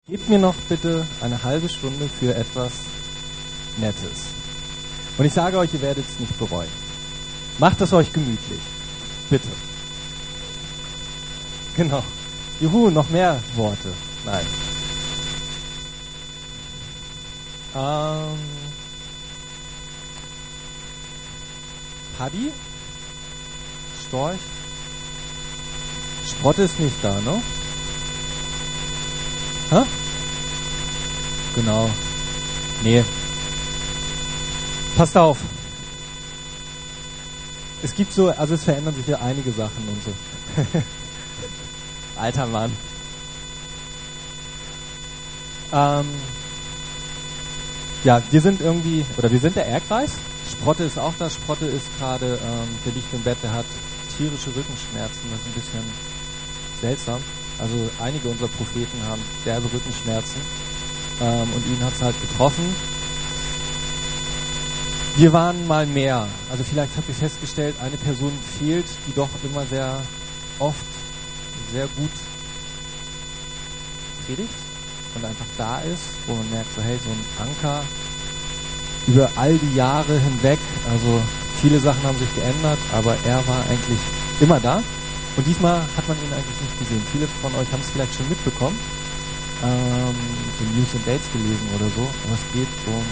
Gebt mir noch bitte eine halbe Stunde für etwas Nettes. Und ich sage euch, ihr werdet es nicht bereuen. Macht es euch gemütlich. Bitte. Genau. Juhu, noch mehr Worte. Nein. Paddy? Storch? Sprotte ist nicht da, ne? Hä? Genau. Nee. Passt auf. Es gibt so, also es verändern sich ja einige Sachen und so. Alter Mann. Ja, wir sind irgendwie, oder wir sind der Erdkreis. Sprotte ist auch da. Sprotte ist gerade, der liegt im Bett, der hat tierische Rückenschmerzen. Das ist ein bisschen seltsam. Also einige unserer Propheten haben derbe Rückenschmerzen. Und ihn hat es halt getroffen. Wir waren mal mehr. Also vielleicht habt ihr festgestellt, eine Person fehlt, die doch immer sehr oft, sehr gut predigt und einfach da ist, wo man merkt, so hey, so ein Anker über all die Jahre hinweg. Also viele Sachen haben sich geändert, aber er war eigentlich immer da. Und diesmal hat man ihn eigentlich nicht gesehen. Viele von euch haben es vielleicht schon mitbekommen, in News and Dates gelesen oder so. Aber es geht um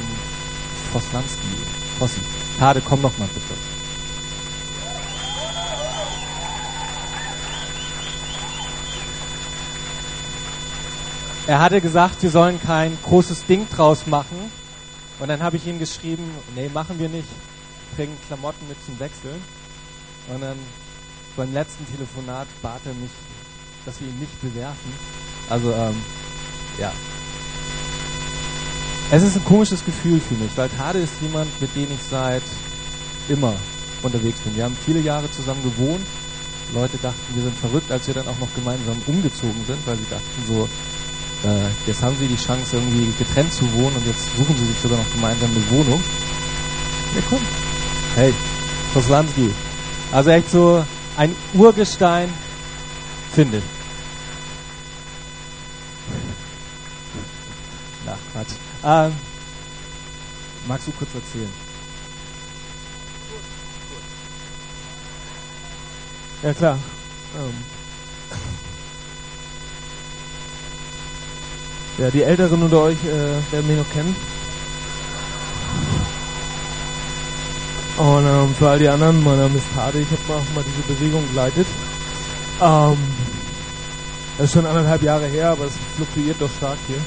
Fossi. Tade, komm doch mal bitte. Er hatte gesagt, wir sollen kein großes Ding draus machen. Und dann habe ich ihm geschrieben, nee, machen wir nicht. Bringen Klamotten mit zum Wechseln. Und dann beim letzten Telefonat bat er mich, dass wir ihn nicht bewerfen. Also, ja. Es ist ein komisches Gefühl für mich, weil Tade ist jemand, mit dem ich seit immer unterwegs bin. Wir haben viele Jahre zusammen gewohnt. Leute dachten, wir sind verrückt, als wir dann auch noch gemeinsam umgezogen sind, weil sie dachten so, jetzt haben sie die Chance, irgendwie getrennt zu wohnen und jetzt suchen sie sich sogar noch gemeinsam eine Wohnung. Ja, komm. Hey, Poslanski. Also echt so ein Urgestein, finde ich. Na, Quatsch. Magst du kurz erzählen? Ja, klar. Ja, die Älteren unter euch werden mich noch kennen. Und für all die anderen, mein Name ist Tade, ich habe auch mal diese Bewegung geleitet. Das ist schon 1,5 Jahre her, aber es fluktuiert doch stark hier.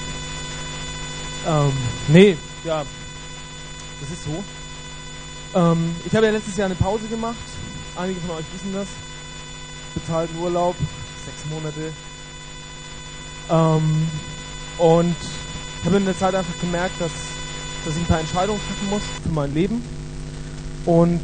Nee, ja, das ist so. Ich habe ja letztes Jahr eine Pause gemacht. Einige von euch wissen das. Bezahlten Urlaub, 6 Monate. Und ich habe in der Zeit einfach gemerkt, dass ich ein paar Entscheidungen treffen muss für mein Leben. Und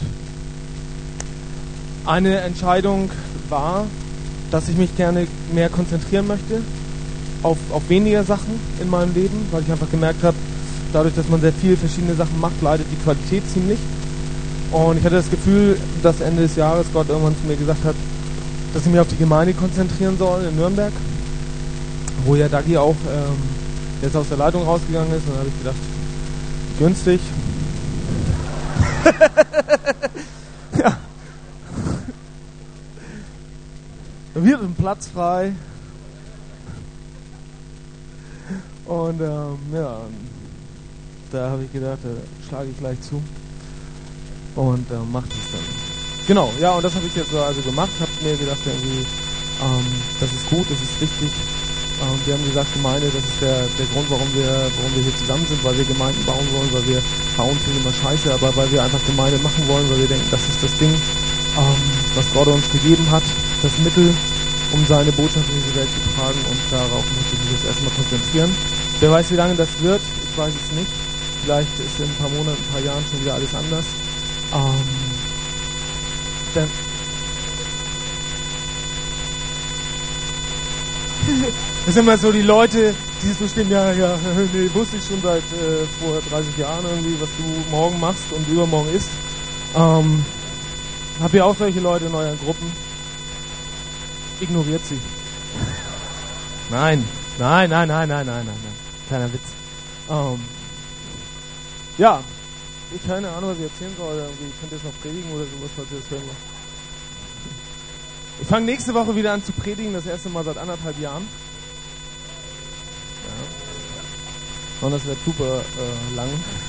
eine Entscheidung war, dass ich mich gerne mehr konzentrieren möchte auf weniger Sachen in meinem Leben, weil ich einfach gemerkt habe, dadurch, dass man sehr viele verschiedene Sachen macht, leidet die Qualität ziemlich. Und ich hatte das Gefühl, dass Ende des Jahres Gott irgendwann zu mir gesagt hat, dass ich mich auf die Gemeinde konzentrieren soll in Nürnberg, wo ja Dagi auch jetzt aus der Leitung rausgegangen ist. Und dann habe ich gedacht, günstig. Ja. Da wird ein Platz frei. Und ja, da habe ich gedacht, da schlage ich gleich zu. Und mache das dann. Genau, ja, und das habe ich jetzt so also gemacht. Habe mir gedacht, irgendwie, das ist gut, das ist richtig. Wir haben gesagt, Gemeinde, das ist der Grund, warum wir hier zusammen sind, weil wir Gemeinden bauen wollen, weil wir bauen tun immer scheiße, aber weil wir einfach Gemeinde machen wollen, weil wir denken, das ist das Ding, was Gott uns gegeben hat, das Mittel, um seine Botschaft in diese Welt zu tragen, und darauf möchte ich mich jetzt erstmal konzentrieren. Wer weiß, wie lange das wird, ich weiß es nicht. Vielleicht ist in ein paar Monaten, ein paar Jahren schon wieder alles anders. Das sind immer so die Leute, die so stehen, ja, nee, wusste ich schon seit vor 30 Jahren irgendwie, was du morgen machst und übermorgen isst. Habt ihr auch solche Leute in euren Gruppen? Ignoriert sie. Nein, Nein. Kleiner Witz. Ja, ich keine Ahnung, was ich erzählen soll. Irgendwie, ich könnte jetzt noch predigen oder sowas, falls ihr das hören wollt. Ich fange nächste Woche wieder an zu predigen, das erste Mal seit 1,5 Jahren. Ja. Und das wird super lang.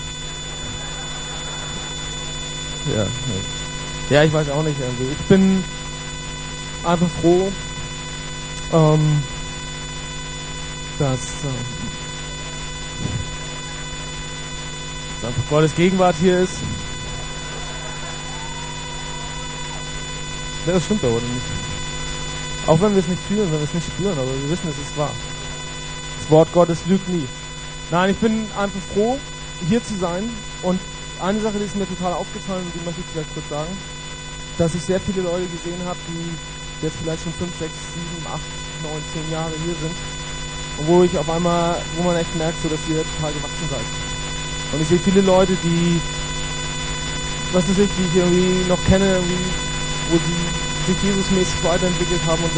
Ja, ich weiß auch nicht irgendwie. Ich bin einfach froh, dass einfach Gottes Gegenwart hier ist. Ja, das stimmt aber, oder nicht? Auch wenn wir es nicht fühlen, wenn wir es nicht spüren, aber wir wissen, es ist wahr. Das Wort Gottes lügt nie. Nein, ich bin einfach froh, hier zu sein. Und eine Sache, die ist mir total aufgefallen, und die möchte ich vielleicht kurz sagen, dass ich sehr viele Leute gesehen habe, die jetzt vielleicht schon 5, 6, 7, 8, 9, 10 Jahre hier sind. Und wo man echt merkt, so, dass ihr total gewachsen seid. Und ich sehe viele Leute, die ich irgendwie noch kenne, irgendwie, wo sie sich Jesusmäßig weiterentwickelt haben. Und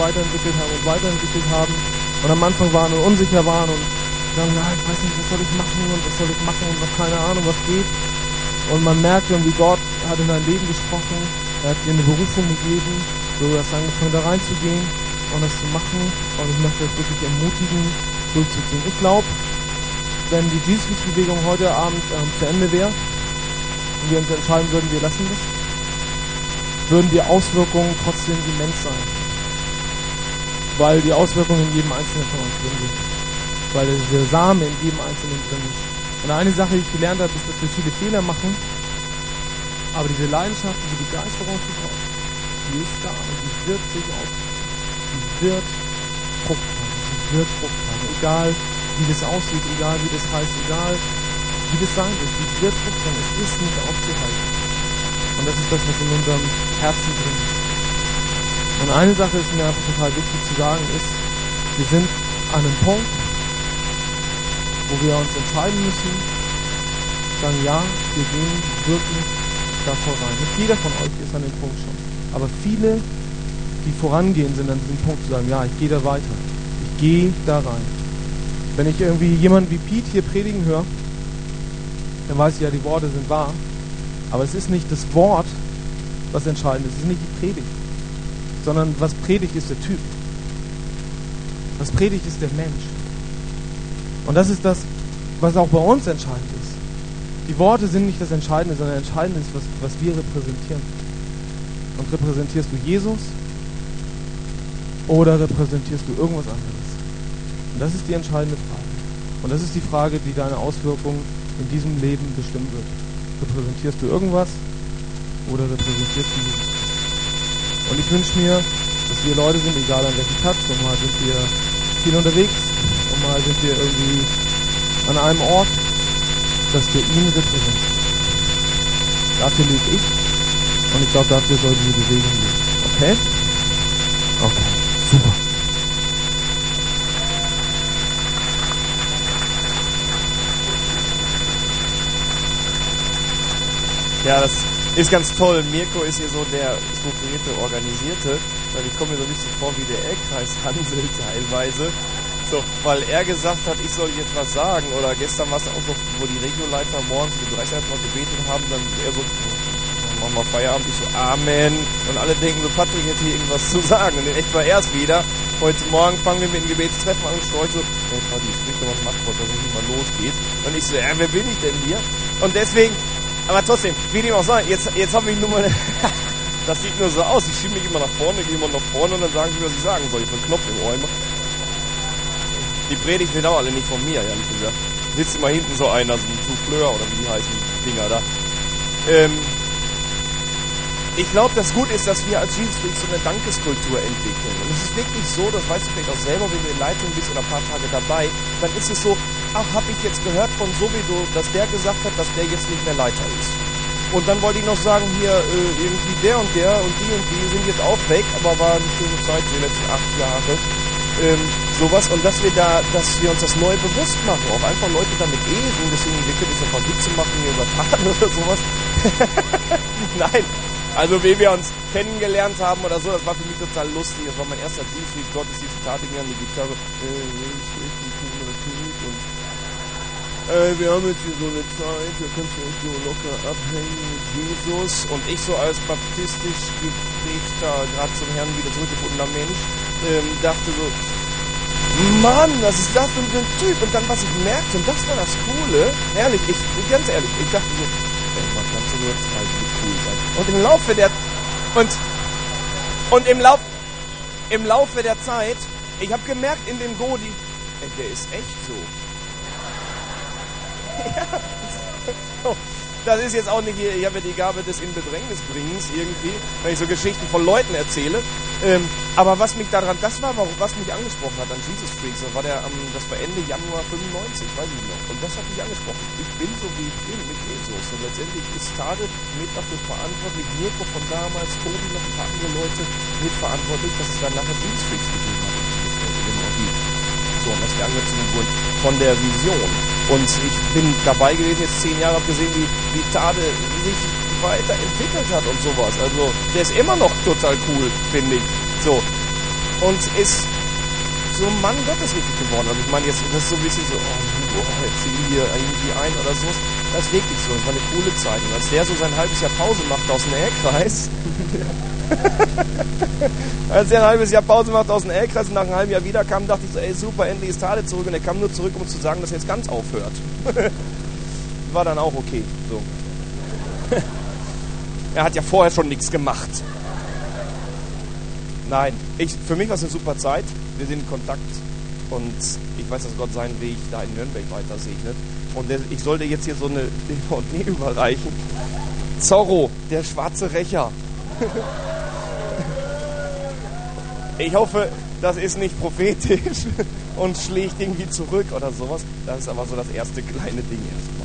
am Anfang waren und unsicher waren und sagen, ja, ich weiß nicht, was soll ich machen und noch keine Ahnung, was geht. Und man merkt irgendwie, Gott hat in dein Leben gesprochen, er hat dir eine Berufung gegeben, du hast angefangen da reinzugehen und das zu machen. Und ich möchte euch wirklich ermutigen, durchzuziehen. Ich glaube, wenn die Jesus-Bewegung heute Abend zu Ende wäre und wir uns entscheiden würden, wir lassen das, würden die Auswirkungen trotzdem immens sein. Weil die Auswirkungen in jedem Einzelnen von uns drin sind. Weil dieser Samen in jedem Einzelnen drin ist. Und eine Sache, die ich gelernt habe, ist, dass wir viele Fehler machen, aber diese Leidenschaft, diese Begeisterung für Gott, die ist da und die wird sich ausdrücken. Die wird Frucht haben. Egal, wie das aussieht, egal, wie das heißt, egal, wie das sein wird. Die wird Frucht haben. Es ist nicht aufzuhalten. Und das ist das, was in unserem Herzen drin ist. Und eine Sache ist mir einfach total wichtig zu sagen, ist, wir sind an einem Punkt, wo wir uns entscheiden müssen, sagen, ja, wir gehen wirklich da voran. Nicht jeder von euch ist an dem Punkt schon. Aber viele, die vorangehen, sind an diesem Punkt zu sagen, ja, ich gehe da weiter. Ich gehe da rein. Wenn ich irgendwie jemanden wie Pete hier predigen höre, dann weiß ich ja, die Worte sind wahr. Aber es ist nicht das Wort, was entscheidend ist. Es ist nicht die Predigt. Sondern was predigt, ist der Typ. Was predigt, ist der Mensch. Und das ist das, was auch bei uns entscheidend ist. Die Worte sind nicht das Entscheidende, sondern entscheidend ist, was wir repräsentieren. Und repräsentierst du Jesus oder repräsentierst du irgendwas anderes? Und das ist die entscheidende Frage. Und das ist die Frage, die deine Auswirkungen in diesem Leben bestimmen wird. Repräsentierst du irgendwas oder repräsentierst du Jesus? Und ich wünsche mir, dass wir Leute sind, egal an welchem Platz, und mal sind wir viel unterwegs und mal sind wir irgendwie an einem Ort, dass wir ihn repräsentieren. Dafür lebe ich und ich glaube, dafür soll diese Bewegung leben. Okay? Okay, super. Ja, das ist ganz toll. Mirko ist hier so der strukturierte, organisierte, weil ich komme mir so ein bisschen vor wie der Ehrkreis Hansel teilweise. So, weil er gesagt hat, ich soll jetzt was sagen, oder gestern war es auch so, wo die Regioleiter morgens die Bereichsleiter noch gebetet haben, dann er so, machen wir Feierabend, ich so, Amen. Und alle denken so, Patrick hätte hier irgendwas zu sagen. Und in etwa erst wieder. Heute Morgen fangen wir mit dem Gebetstreffen an und Storch so, hey Patrick, sprich doch mal Machtwort, dass es nicht mal losgeht. Und ich so, wer bin ich denn hier? Und deswegen, aber trotzdem, wie dem auch sei, jetzt habe ich nur mal, das sieht nur so aus, ich schiebe mich immer nach vorne, gehe immer nach vorne und dann sagen sie, was ich sagen soll. Ich habe einen Knopf im Ohr immer. Die Predigt wird auch alle nicht von mir, ehrlich gesagt. Sitzt immer hinten so einer, so ein Souffleur oder wie die heißen die Dinger da. Ich glaube, das gut ist, dass wir als Jugendlich so eine Dankeskultur entwickeln. Und es ist wirklich so, das weißt du vielleicht auch selber, wenn du in Leitung bist oder ein paar Tage dabei, dann ist es so, ach, habe ich jetzt gehört von sowieso, dass der gesagt hat, dass der jetzt nicht mehr Leiter ist. Und dann wollte ich noch sagen, hier irgendwie der und die sind jetzt auch weg, aber war eine schöne Zeit, die letzten 8 Jahre. Sowas, und dass wir uns das neu bewusst machen, auch einfach Leute damit ehren, deswegen wir können jetzt ein paar Witze machen hier über Taten oder sowas. Nein, also wie wir uns kennengelernt haben oder so, das war für mich total lustig, das war mein erster Dienstgottesdienst, Tat ging an die Gitarre, wir haben jetzt hier so eine Zeit, da kannst du euch so locker abhängen mit Jesus. Und ich so als baptistisch geprägter, gerade zum Herrn wieder zurückgefundener Mensch, dachte so, Mann, was ist das denn für ein Typ? Und dann, was ich merkte, und das war das Coole, ehrlich, ganz ehrlich, ich dachte so, ey, man kann so nur total cool sein. Und im Laufe der, im Laufe der Zeit, ich habe gemerkt in dem Godi, ey, der ist echt so. Ja, das ist jetzt auch nicht hier, ich habe ja die Gabe des Inbedrängnisbringens irgendwie, wenn ich so Geschichten von Leuten erzähle. Aber was mich daran, das war, was mich angesprochen hat an Jesus Freaks, das war Ende Januar 95, weiß ich noch. Und das hat mich angesprochen. Ich bin so wie ich bin mit Jesus. Und letztendlich ist Tade mit dafür verantwortlich, Mirko von damals, Tobi noch ein paar andere Leute mitverantwortlich, dass es dann nachher Jesus Freaks gegeben hat. So, und dass wir angezogen wurden von der Vision. Und ich bin dabei gewesen, jetzt 10 Jahre, habe gesehen, wie Tade sich weiterentwickelt hat und sowas. Also, der ist immer noch total cool, finde ich. So. Und ist so ein Mann Gottes richtig geworden. Also, ich meine, jetzt, das ist so ein bisschen so, jetzt zieh hier irgendwie ein oder so. Das ist wirklich so. Das war eine coole Zeit. Und als der so sein halbes Jahr Pause macht aus dem L-Kreis, als er ein halbes Jahr Pause macht aus dem L-Kreis und nach einem halben Jahr wiederkam, dachte ich so, ey super, endlich ist Tade zurück. Und er kam nur zurück, um zu sagen, dass er jetzt ganz aufhört. War dann auch okay. So. Er hat ja vorher schon nichts gemacht. Nein, für mich war es eine super Zeit. Wir sind in Kontakt und ich weiß, dass Gott seinen Weg da in Nürnberg weiter segnet. Und ich sollte jetzt hier so eine DVD überreichen. Zorro, der schwarze Rächer. Ich hoffe, das ist nicht prophetisch und schlägt irgendwie zurück oder sowas. Das ist aber so das erste kleine Ding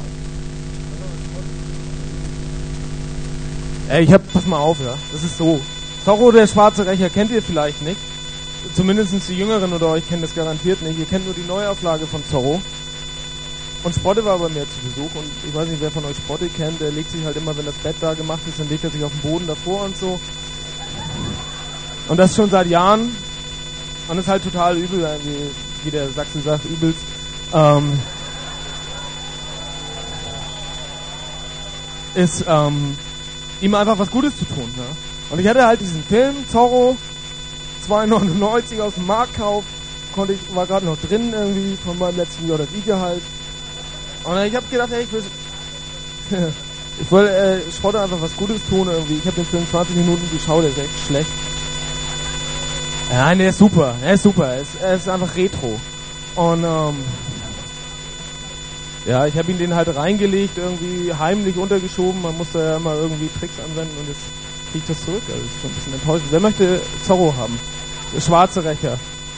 erstmal. Pass mal auf, ja. Das ist so. Zorro, der schwarze Rächer, kennt ihr vielleicht nicht. Zumindest die Jüngeren oder euch kennen das garantiert nicht. Ihr kennt nur die Neuauflage von Zorro. Und Sprotte war bei mir zu Besuch und ich weiß nicht, wer von euch Sprotte kennt, der legt sich halt immer, wenn das Bett da gemacht ist, dann legt er sich auf den Boden davor und so. Und das schon seit Jahren. Und ist halt total übel, wie der Sachse sagt, übelst. Ist ihm einfach was Gutes zu tun. Ne? Und ich hatte halt diesen Film, Zorro, 2,99 aus dem Marktkauf, war gerade noch drin irgendwie von meinem letzten JFI-Gehalt. Und ich habe gedacht, hey, ich wollte Sprotte einfach was Gutes tun irgendwie. Ich habe den Film 20 Minuten geschaut, der ist echt schlecht. Nein, der ist super, er ist einfach Retro. Und ja, ich habe ihn den halt reingelegt, irgendwie heimlich untergeschoben, man musste ja immer irgendwie Tricks anwenden und jetzt kriege ich das zurück, also das ist schon ein bisschen enttäuschend. Wer möchte Zorro haben? Der schwarze Rächer.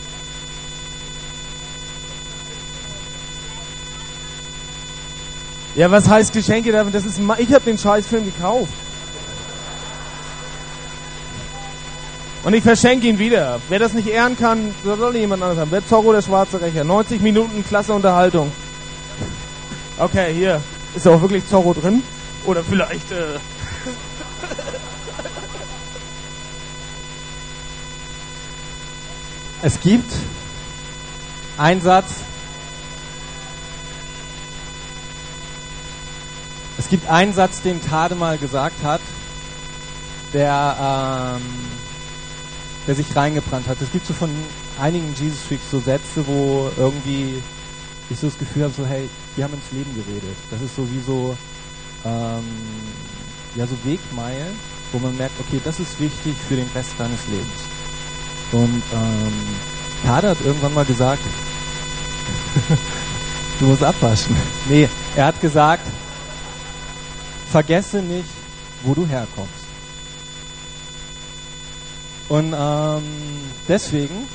Ja, was heißt Geschenke? Das ist, ich habe den Scheißfilm gekauft. Und ich verschenke ihn wieder. Wer das nicht ehren kann, soll jemand anderes haben. Wer Zorro, der schwarze Rächer. 90 Minuten, klasse Unterhaltung. Okay, hier. Ist auch wirklich Zorro drin? Oder vielleicht, Es gibt einen Satz. Es gibt einen Satz, den Tade mal gesagt hat, der sich reingebrannt hat. Es gibt so von einigen Jesus Freaks so Sätze, wo irgendwie ich so das Gefühl habe, so hey, wir haben ins Leben geredet. Das ist so wie so so Wegmeilen, wo man merkt, okay, das ist wichtig für den Rest deines Lebens. Und Tade hat irgendwann mal gesagt, du musst abwaschen. Nee, er hat gesagt, vergesse nicht, wo du herkommst. Und deswegen,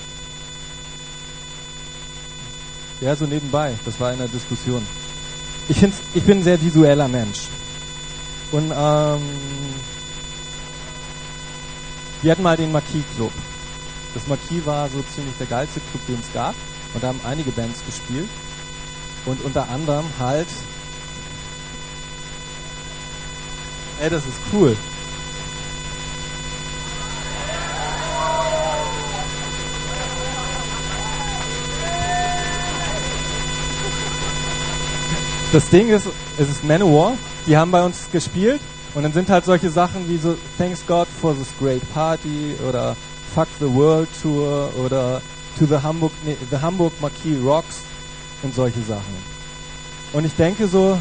ja, so nebenbei, das war in der Diskussion. Ich bin ein sehr visueller Mensch. Und wir hatten mal den Marquis Club. Das Marquis war so ziemlich der geilste Club, den es gab. Und da haben einige Bands gespielt. Und unter anderem halt... Ey, das ist cool. Das Ding ist, es ist Manowar, die haben bei uns gespielt und dann sind halt solche Sachen wie so Thanks God for this great party oder Fuck the World Tour oder To the Hamburg Marquis Rocks und solche Sachen. Und ich denke so,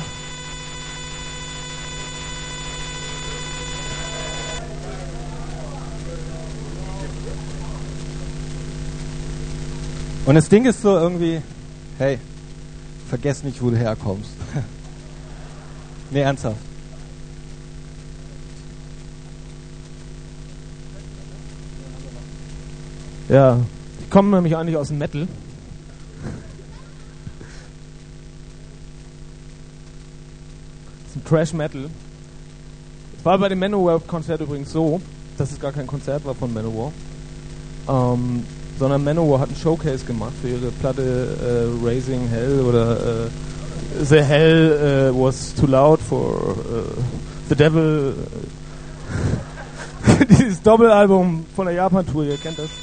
und das Ding ist so irgendwie, hey, vergess nicht, wo du herkommst. Nee, ernsthaft. Ja, ich komme nämlich eigentlich aus dem Metal. Das ist ein Trash Metal. Es war bei dem Manowar-Konzert übrigens so, dass es gar kein Konzert war von Manowar, sondern Manowar hat einen Showcase gemacht für ihre Platte Raising Hell oder The Hell was too loud for The Devil. Dieses Doppelalbum von der Japan-Tour, ihr kennt das.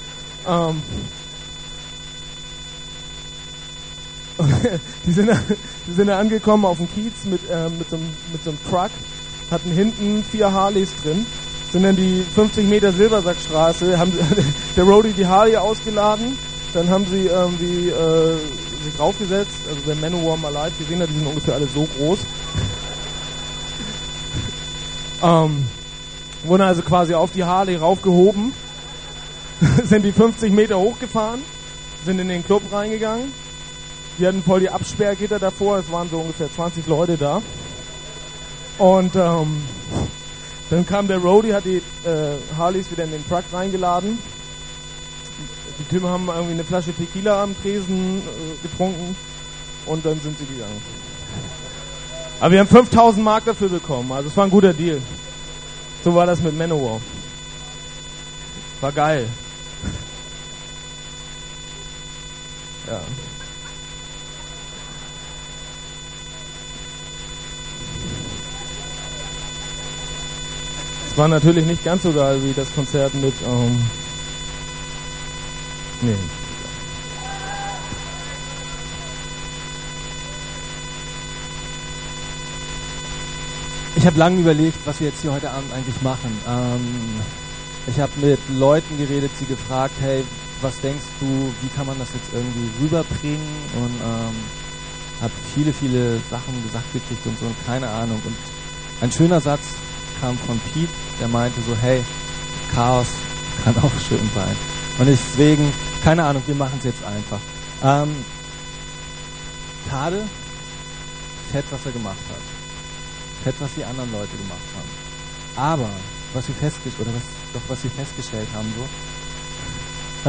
Die sind da angekommen auf dem Kiez mit so einem Truck, hatten hinten 4 Harleys drin, sind dann die 50 Meter Silbersackstraße, haben der Roadie die Harley ausgeladen, dann haben sie irgendwie sich draufgesetzt, also wer Manowar mal live gesehen hat, die sind ungefähr alle so groß. Wurden also quasi auf die Harley raufgehoben, sind die 50 Meter hochgefahren, sind in den Club reingegangen. Die hatten voll die Absperrgitter davor, es waren so ungefähr 20 Leute da. Und dann kam der Roadie, hat die Harleys wieder in den Truck reingeladen. Die Typen haben irgendwie eine Flasche Tequila am Tresen getrunken und dann sind sie gegangen. Aber wir haben 5.000 Mark dafür bekommen, also es war ein guter Deal. So war das mit Manowar. War geil. Ja. Es war natürlich nicht ganz so geil wie das Konzert mit nee. Ich habe lange überlegt, was wir jetzt hier heute Abend eigentlich machen. Ich habe mit Leuten geredet, sie gefragt, hey, was denkst du, wie kann man das jetzt irgendwie rüberbringen? Und habe viele Sachen gesagt gekriegt und so und keine Ahnung. Und ein schöner Satz kam von Pete, der meinte so, hey, Chaos kann auch schön sein. Und deswegen, keine Ahnung, wir machen es jetzt einfach. Tade, fett, was er gemacht hat. Fett, was die anderen Leute gemacht haben. Aber, was wir festgestellt haben, so,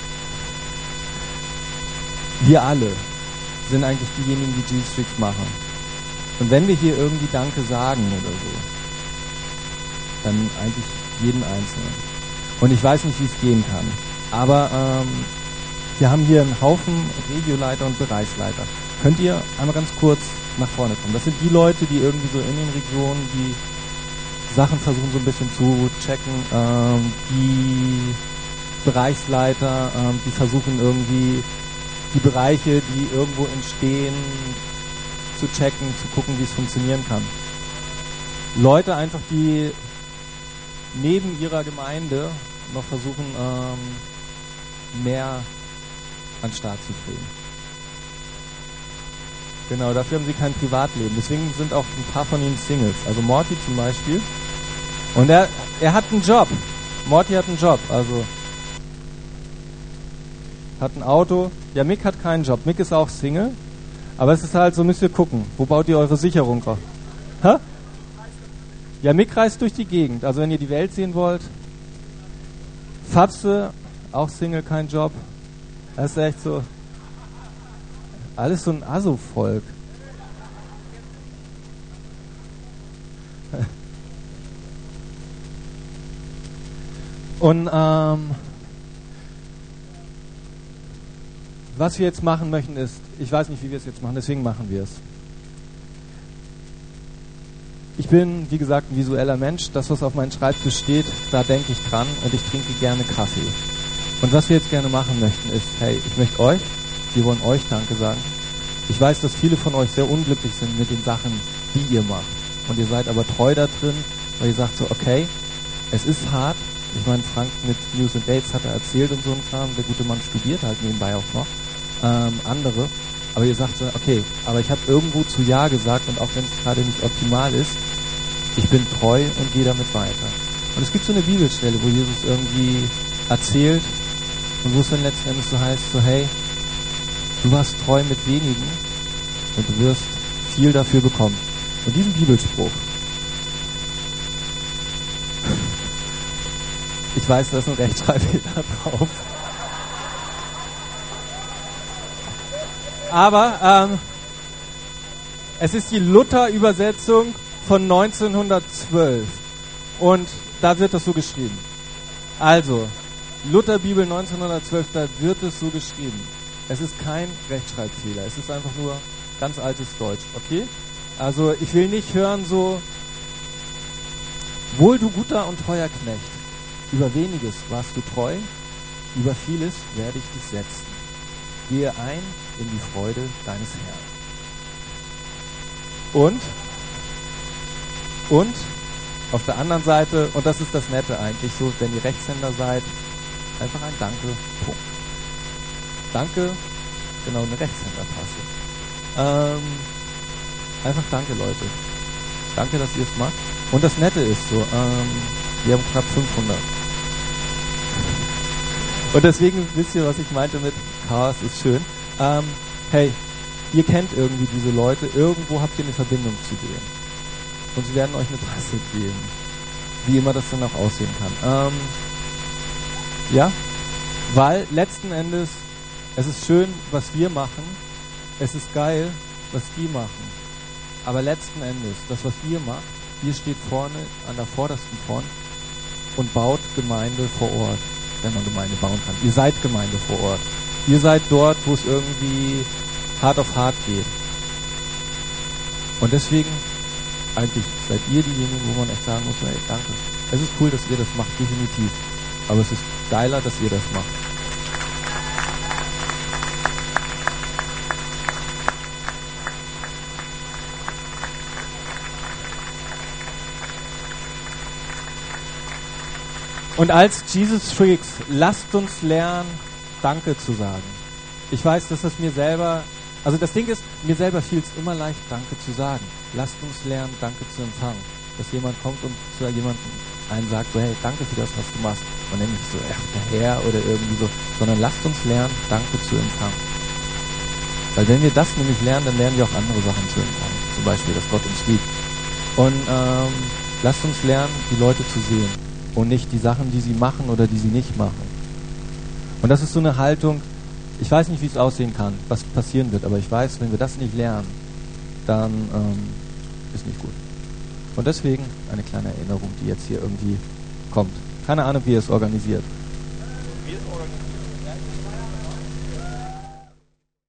wir alle sind eigentlich diejenigen, die G-Streaks machen. Und wenn wir hier irgendwie Danke sagen oder so, dann eigentlich jeden Einzelnen. Und ich weiß nicht, wie es gehen kann. Aber wir haben hier einen Haufen Regioleiter und Bereichsleiter. Könnt ihr einmal ganz kurz nach vorne kommen? Das sind die Leute, die irgendwie so in den Regionen die Sachen versuchen so ein bisschen zu checken. Die Bereichsleiter, die versuchen irgendwie die Bereiche, die irgendwo entstehen, zu checken, zu gucken, wie es funktionieren kann. Leute einfach, die neben ihrer Gemeinde noch versuchen, mehr an den Start zu kriegen. Genau, dafür haben sie kein Privatleben. Deswegen sind auch ein paar von ihnen Singles. Also Morty zum Beispiel. Und er hat einen Job. Morty hat einen Job, also hat ein Auto. Ja, Mick hat keinen Job. Mick ist auch Single. Aber es ist halt so, müsst ihr gucken. Wo baut ihr eure Sicherung drauf? Hä? Ja, Mick reist durch die Gegend. Also wenn ihr die Welt sehen wollt. Fabse, auch Single, kein Job. Das ist echt so. Alles so ein Asso-Volk. Und was wir jetzt machen möchten ist, ich weiß nicht, wie wir es jetzt machen, deswegen machen wir es. Ich bin, wie gesagt, ein visueller Mensch. Das, was auf meinem Schreibtisch steht, da denke ich dran und ich trinke gerne Kaffee. Und was wir jetzt gerne machen möchten ist, hey, ich möchte euch, wir wollen euch Danke sagen. Ich weiß, dass viele von euch sehr unglücklich sind mit den Sachen, die ihr macht. Und ihr seid aber treu da drin, weil ihr sagt so, okay, es ist hart. Ich meine, Frank mit News and Dates hat er erzählt und so ein Kram. Der gute Mann studiert halt nebenbei auch noch. Andere. Aber ihr sagt so, okay, aber ich habe irgendwo zu Ja gesagt und auch wenn es gerade nicht optimal ist, ich bin treu und gehe damit weiter. Und es gibt so eine Bibelstelle, wo Jesus irgendwie erzählt und wo es dann letzten Endes so heißt, so hey, du warst treu mit wenigen und du wirst viel dafür bekommen. Und diesen Bibelspruch, ich weiß, da ist ein Rechtschreibfehler drauf. Aber es ist die Luther-Übersetzung von 1912 und da wird das so geschrieben. Also, Lutherbibel 1912, da wird es so geschrieben. Es ist kein Rechtschreibfehler, es ist einfach nur ganz altes Deutsch, okay? Also ich will nicht hören so, wohl du guter und treuer Knecht, über weniges warst du treu, über vieles werde ich dich setzen. Gehe ein in die Freude deines Herrn. Und auf der anderen Seite, und das ist das Nette eigentlich so, wenn ihr Rechtshänder seid, einfach ein Danke, Punkt. Danke, genau, eine Rechtshändertaste. Einfach danke, Leute. Danke, dass ihr es macht. Und das Nette ist so, wir haben knapp 500. Und deswegen wisst ihr, was ich meinte mit Chaos ist schön. Hey, ihr kennt irgendwie diese Leute, irgendwo habt ihr eine Verbindung zu denen. Und sie werden euch eine Tasse geben. Wie immer das dann auch aussehen kann. Ja, weil letzten Endes, es ist schön, was wir machen. Es ist geil, was die machen. Aber letzten Endes, das, was ihr macht, ihr steht vorne, an der vordersten Front und baut Gemeinde vor Ort, wenn man Gemeinde bauen kann. Ihr seid Gemeinde vor Ort. Ihr seid dort, wo es irgendwie hart auf hart geht. Und deswegen, eigentlich seid ihr diejenigen, wo man echt sagen muss, hey, danke. Es ist cool, dass ihr das macht, definitiv. Aber es ist geiler, dass ihr das macht. Und als Jesus Freaks, lasst uns lernen, Danke zu sagen. Ich weiß, dass das mir selber, also das Ding ist, mir selber fiel es immer leicht, Danke zu sagen. Lasst uns lernen, Danke zu empfangen. Dass jemand kommt und zu jemandem einen sagt, so, hey, danke für das, was du machst. Und dann nicht so, ach, der Herr oder irgendwie so, sondern lasst uns lernen, Danke zu empfangen. Weil wenn wir das nämlich lernen, dann lernen wir auch andere Sachen zu empfangen. Zum Beispiel, dass Gott uns liebt. Und lasst uns lernen, die Leute zu sehen. Und nicht die Sachen, die sie machen oder die sie nicht machen. Und das ist so eine Haltung, ich weiß nicht, wie es aussehen kann, was passieren wird, aber ich weiß, wenn wir das nicht lernen, dann ist nicht gut. Und deswegen eine kleine Erinnerung, die jetzt hier irgendwie kommt. Keine Ahnung, wie ihr es organisiert. Wir organisieren.